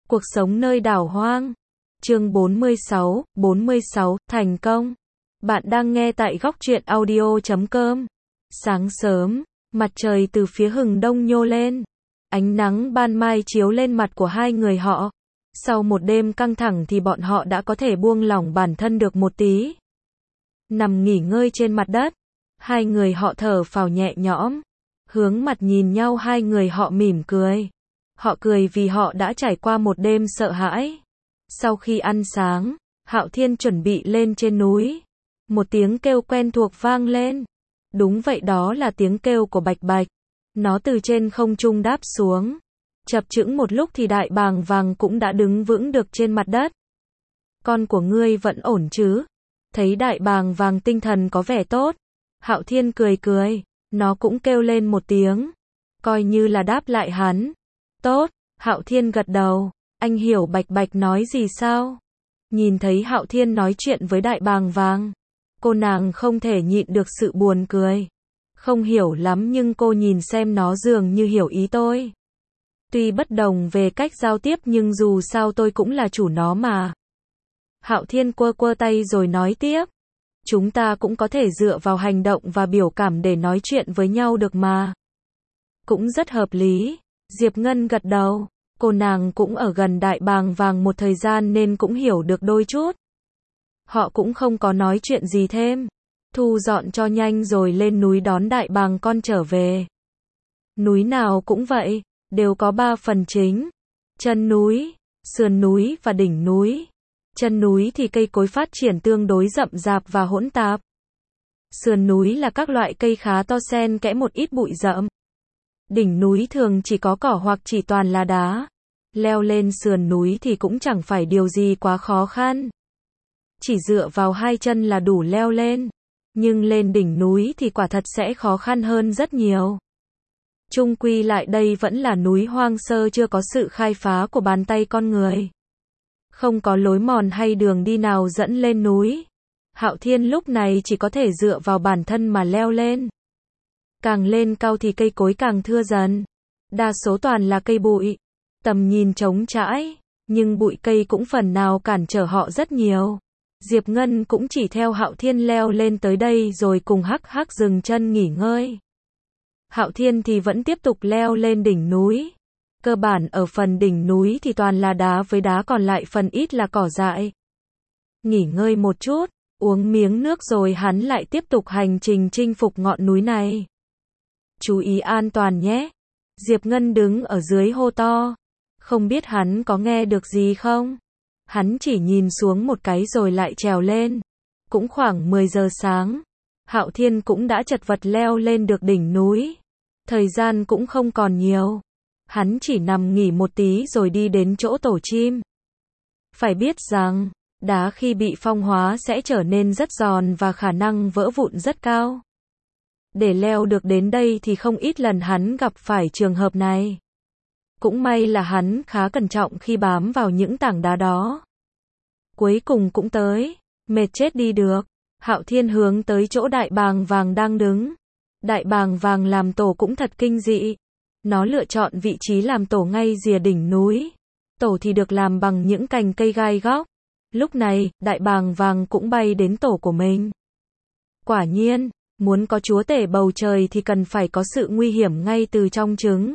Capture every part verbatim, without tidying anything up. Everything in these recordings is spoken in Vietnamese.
Cuộc sống nơi đảo hoang. Chương bốn mươi sáu, bốn mươi sáu, thành công. Bạn đang nghe tại góc truyện audio chấm com. Sáng sớm, mặt trời từ phía hừng đông nhô lên. Ánh nắng ban mai chiếu lên mặt của hai người họ. Sau một đêm căng thẳng thì bọn họ đã có thể buông lỏng bản thân được một tí. Nằm nghỉ ngơi trên mặt đất, hai người họ thở phào nhẹ nhõm. Hướng mặt nhìn nhau, hai người họ mỉm cười. Họ cười vì họ đã trải qua một đêm sợ hãi. Sau khi ăn sáng, Hạo Thiên chuẩn bị lên trên núi. Một tiếng kêu quen thuộc vang lên. Đúng vậy, đó là tiếng kêu của Bạch Bạch. Nó từ trên không trung đáp xuống. Chập chững một lúc thì Đại Bàng Vàng cũng đã đứng vững được trên mặt đất. Con của ngươi vẫn ổn chứ? Thấy Đại Bàng Vàng tinh thần có vẻ tốt, Hạo Thiên cười cười. Nó cũng kêu lên một tiếng, coi như là đáp lại hắn. Tốt, Hạo Thiên gật đầu. Anh hiểu Bạch Bạch nói gì sao? Nhìn thấy Hạo Thiên nói chuyện với Đại Bàng Vàng, cô nàng không thể nhịn được sự buồn cười. Không hiểu lắm nhưng cô nhìn xem nó dường như hiểu ý tôi. Tuy bất đồng về cách giao tiếp nhưng dù sao tôi cũng là chủ nó mà. Hạo Thiên quơ quơ tay rồi nói tiếp. Chúng ta cũng có thể dựa vào hành động và biểu cảm để nói chuyện với nhau được mà. Cũng rất hợp lý. Diệp Ngân gật đầu. Cô nàng cũng ở gần Đại Bàng Vàng một thời gian nên cũng hiểu được đôi chút. Họ cũng không có nói chuyện gì thêm. Thu dọn cho nhanh rồi lên núi đón Đại Bàng con trở về. Núi nào cũng vậy, đều có ba phần chính. Chân núi, sườn núi và đỉnh núi. Chân núi thì cây cối phát triển tương đối rậm rạp và hỗn tạp. Sườn núi là các loại cây khá to xen kẽ một ít bụi rậm. Đỉnh núi thường chỉ có cỏ hoặc chỉ toàn là đá. Leo lên sườn núi thì cũng chẳng phải điều gì quá khó khăn. Chỉ dựa vào hai chân là đủ leo lên. Nhưng lên đỉnh núi thì quả thật sẽ khó khăn hơn rất nhiều. Chung quy lại đây vẫn là núi hoang sơ, chưa có sự khai phá của bàn tay con người. Không có lối mòn hay đường đi nào dẫn lên núi. Hạo Thiên lúc này chỉ có thể dựa vào bản thân mà leo lên. Càng lên cao thì cây cối càng thưa dần. Đa số toàn là cây bụi. Tầm nhìn trống trãi, nhưng bụi cây cũng phần nào cản trở họ rất nhiều. Diệp Ngân cũng chỉ theo Hạo Thiên leo lên tới đây rồi cùng hắc hắc dừng chân nghỉ ngơi. Hạo Thiên thì vẫn tiếp tục leo lên đỉnh núi. Cơ bản ở phần đỉnh núi thì toàn là đá với đá, còn lại phần ít là cỏ dại. Nghỉ ngơi một chút, uống miếng nước rồi hắn lại tiếp tục hành trình chinh phục ngọn núi này. Chú ý an toàn nhé. Diệp Ngân đứng ở dưới hô to. Không biết hắn có nghe được gì không? Hắn chỉ nhìn xuống một cái rồi lại trèo lên. Cũng khoảng mười giờ sáng. Hạo Thiên cũng đã chật vật leo lên được đỉnh núi. Thời gian cũng không còn nhiều. Hắn chỉ nằm nghỉ một tí rồi đi đến chỗ tổ chim. Phải biết rằng, đá khi bị phong hóa sẽ trở nên rất giòn và khả năng vỡ vụn rất cao. Để leo được đến đây thì không ít lần hắn gặp phải trường hợp này. Cũng may là hắn khá cẩn trọng khi bám vào những tảng đá đó. Cuối cùng cũng tới, mệt chết đi được. Hạo Thiên hướng tới chỗ Đại Bàng Vàng đang đứng. Đại Bàng Vàng làm tổ cũng thật kinh dị. Nó lựa chọn vị trí làm tổ ngay rìa đỉnh núi. Tổ thì được làm bằng những cành cây gai góc. Lúc này, Đại Bàng Vàng cũng bay đến tổ của mình. Quả nhiên, muốn có chúa tể bầu trời thì cần phải có sự nguy hiểm ngay từ trong trứng.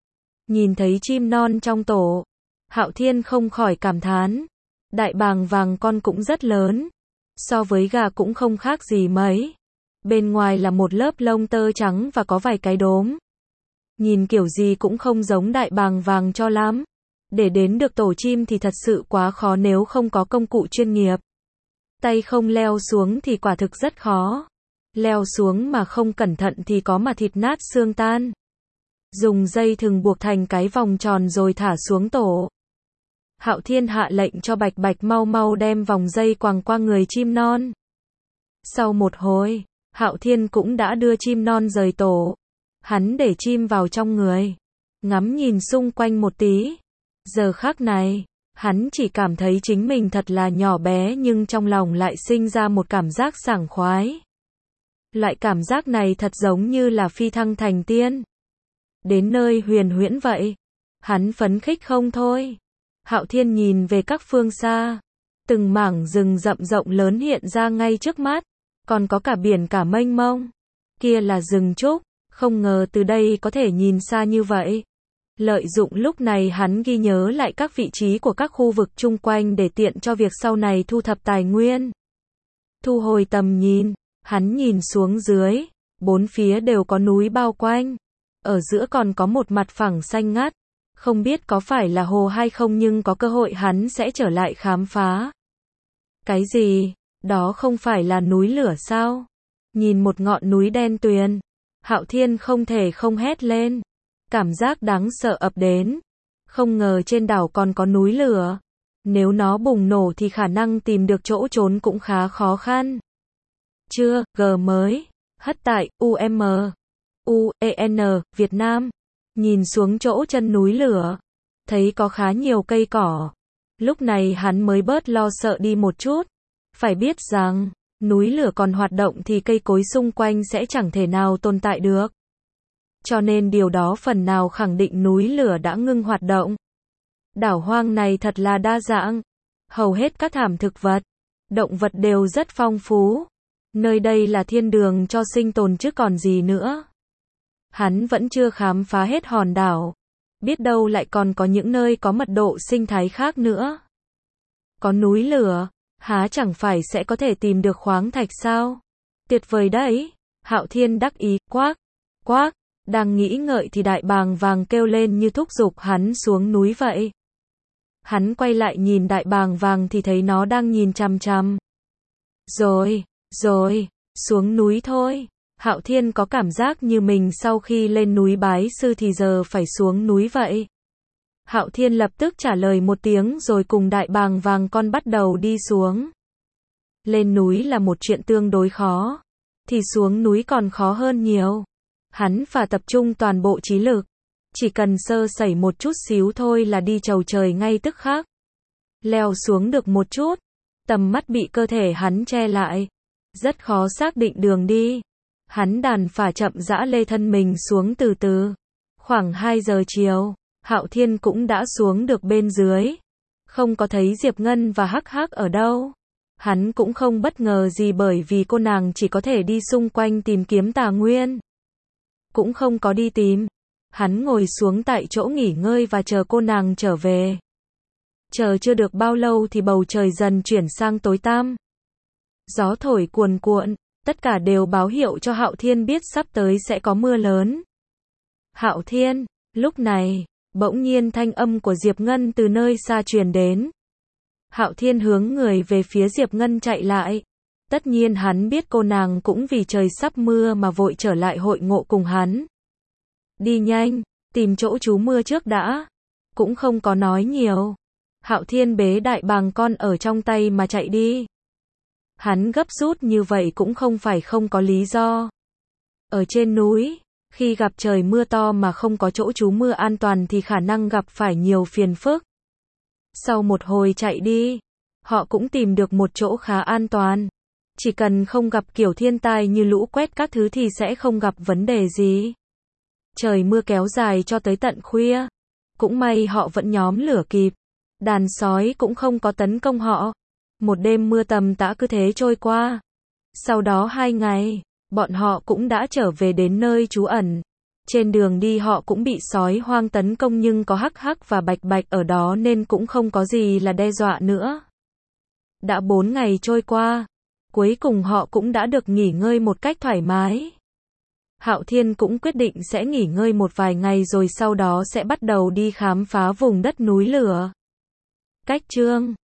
Nhìn thấy chim non trong tổ, Hạo Thiên không khỏi cảm thán. Đại Bàng Vàng con cũng rất lớn. So với gà cũng không khác gì mấy. Bên ngoài là một lớp lông tơ trắng và có vài cái đốm. Nhìn kiểu gì cũng không giống Đại Bàng Vàng cho lắm. Để đến được tổ chim thì thật sự quá khó nếu không có công cụ chuyên nghiệp. Tay không leo xuống thì quả thực rất khó. Leo xuống mà không cẩn thận thì có mà thịt nát xương tan. Dùng dây thừng buộc thành cái vòng tròn rồi thả xuống tổ. Hạo Thiên hạ lệnh cho Bạch Bạch mau mau đem vòng dây quàng qua người chim non. Sau một hồi, Hạo Thiên cũng đã đưa chim non rời tổ. Hắn để chim vào trong người, ngắm nhìn xung quanh một tí. Giờ khắc này, hắn chỉ cảm thấy chính mình thật là nhỏ bé nhưng trong lòng lại sinh ra một cảm giác sảng khoái. Loại cảm giác này thật giống như là phi thăng thành tiên. Đến nơi huyền huyễn vậy. Hắn phấn khích không thôi. Hạo Thiên nhìn về các phương xa. Từng mảng rừng rậm rộng lớn hiện ra ngay trước mắt. Còn có cả biển cả mênh mông. Kia là rừng trúc. Không ngờ từ đây có thể nhìn xa như vậy. Lợi dụng lúc này hắn ghi nhớ lại các vị trí của các khu vực chung quanh để tiện cho việc sau này thu thập tài nguyên. Thu hồi tầm nhìn, hắn nhìn xuống dưới, bốn phía đều có núi bao quanh. Ở giữa còn có một mặt phẳng xanh ngắt. Không biết có phải là hồ hay không nhưng có cơ hội hắn sẽ trở lại khám phá. Cái gì? Đó không phải là núi lửa sao? Nhìn một ngọn núi đen tuyền. Hạo Thiên không thể không hét lên. Cảm giác đáng sợ ập đến. Không ngờ trên đảo còn có núi lửa. Nếu nó bùng nổ thì khả năng tìm được chỗ trốn cũng khá khó khăn. Chưa, G mới. Hất tại, U M. U E N, Việt Nam. Nhìn xuống chỗ chân núi lửa. Thấy có khá nhiều cây cỏ. Lúc này hắn mới bớt lo sợ đi một chút. Phải biết rằng, núi lửa còn hoạt động thì cây cối xung quanh sẽ chẳng thể nào tồn tại được. Cho nên điều đó phần nào khẳng định núi lửa đã ngưng hoạt động. Đảo hoang này thật là đa dạng. Hầu hết các thảm thực vật, động vật đều rất phong phú. Nơi đây là thiên đường cho sinh tồn chứ còn gì nữa. Hắn vẫn chưa khám phá hết hòn đảo. Biết đâu lại còn có những nơi có mật độ sinh thái khác nữa. Có núi lửa, há chẳng phải sẽ có thể tìm được khoáng thạch sao? Tuyệt vời đấy. Hạo Thiên đắc ý, quác, quác. Đang nghĩ ngợi thì đại bàng vàng kêu lên như thúc giục hắn xuống núi vậy. Hắn quay lại nhìn đại bàng vàng thì thấy nó đang nhìn chằm chằm. Rồi, rồi, xuống núi thôi. Hạo Thiên có cảm giác như mình sau khi lên núi bái sư thì giờ phải xuống núi vậy. Hạo Thiên lập tức trả lời một tiếng rồi cùng đại bàng vàng con bắt đầu đi xuống. Lên núi là một chuyện tương đối khó, thì xuống núi còn khó hơn nhiều. Hắn phải tập trung toàn bộ trí lực. Chỉ cần sơ sẩy một chút xíu thôi là đi chầu trời ngay tức khắc. Leo xuống được một chút, tầm mắt bị cơ thể hắn che lại. Rất khó xác định đường đi. Hắn đành phải chậm rãi lê thân mình xuống từ từ. Khoảng hai giờ chiều, Hạo Thiên cũng đã xuống được bên dưới. Không có thấy Diệp Ngân và Hắc Hắc ở đâu. Hắn cũng không bất ngờ gì bởi vì cô nàng chỉ có thể đi xung quanh tìm kiếm tài nguyên. Cũng không có đi tìm. Hắn ngồi xuống tại chỗ nghỉ ngơi và chờ cô nàng trở về. Chờ chưa được bao lâu thì bầu trời dần chuyển sang tối tăm. Gió thổi cuồn cuộn, tất cả đều báo hiệu cho Hạo Thiên biết sắp tới sẽ có mưa lớn. Hạo Thiên, lúc này, bỗng nhiên thanh âm của Diệp Ngân từ nơi xa truyền đến. Hạo Thiên hướng người về phía Diệp Ngân chạy lại. Tất nhiên hắn biết cô nàng cũng vì trời sắp mưa mà vội trở lại hội ngộ cùng hắn. Đi nhanh, tìm chỗ trú mưa trước đã. Cũng không có nói nhiều. Hạo Thiên bế đại bàng con ở trong tay mà chạy đi. Hắn gấp rút như vậy cũng không phải không có lý do. Ở trên núi, khi gặp trời mưa to mà không có chỗ trú mưa an toàn thì khả năng gặp phải nhiều phiền phức. Sau một hồi chạy đi, họ cũng tìm được một chỗ khá an toàn. Chỉ cần không gặp kiểu thiên tai như lũ quét các thứ thì sẽ không gặp vấn đề gì. Trời mưa kéo dài cho tới tận khuya. Cũng may họ vẫn nhóm lửa kịp. Đàn sói cũng không có tấn công họ. Một đêm mưa tầm tã cứ thế trôi qua. Sau đó hai ngày, bọn họ cũng đã trở về đến nơi trú ẩn. Trên đường đi họ cũng bị sói hoang tấn công nhưng có Hắc Hắc và Bạch Bạch ở đó nên cũng không có gì là đe dọa nữa. Đã bốn ngày trôi qua, cuối cùng họ cũng đã được nghỉ ngơi một cách thoải mái. Hạo Thiên cũng quyết định sẽ nghỉ ngơi một vài ngày rồi sau đó sẽ bắt đầu đi khám phá vùng đất núi lửa. Cách chương